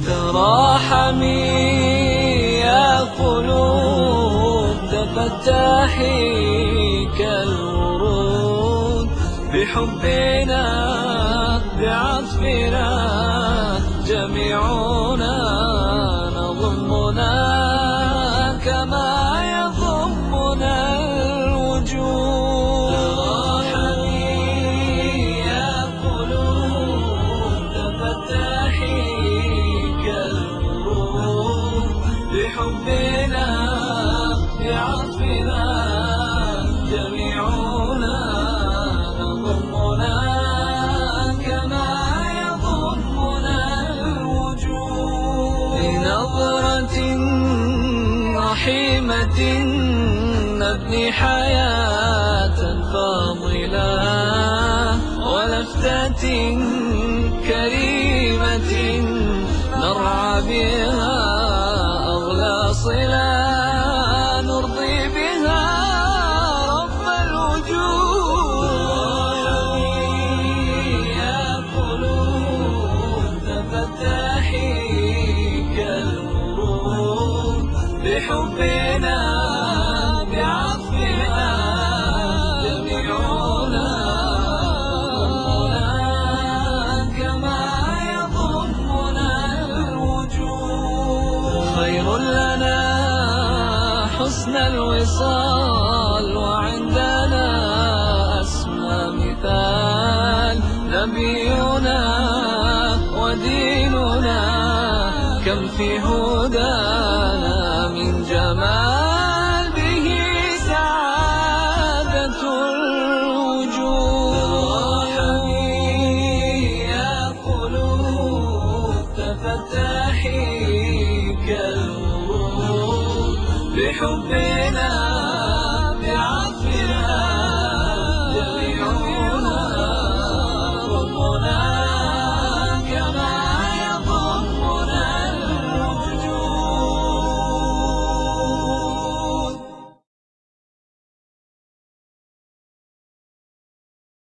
تراحمي يا قلوب تفتحي كالورود بحبنا بعطفنا جميعنا نضمنا كما يضمنا الوجود. تراحمي يا قلوب تفتحي كالورود بحبنا بعطفنا جميعنا نضمنا كما يضمنا الوجود. بنظرة رحيمة نبني حياة فاضلة ولفتة كريمة نرعى بها أغلى صلة نرضي بها رب الوجود. يا قلوب تفتحي كالورود بحبنا بعطفنا جميعنا كما يضمنا الوجود. خير لنا حسن الوصال وعندنا أسمى مثال نبينا وديننا كم في هدانا من جمال به سعادة الوجود. يا قلوب تفتحي كالورود بحبنا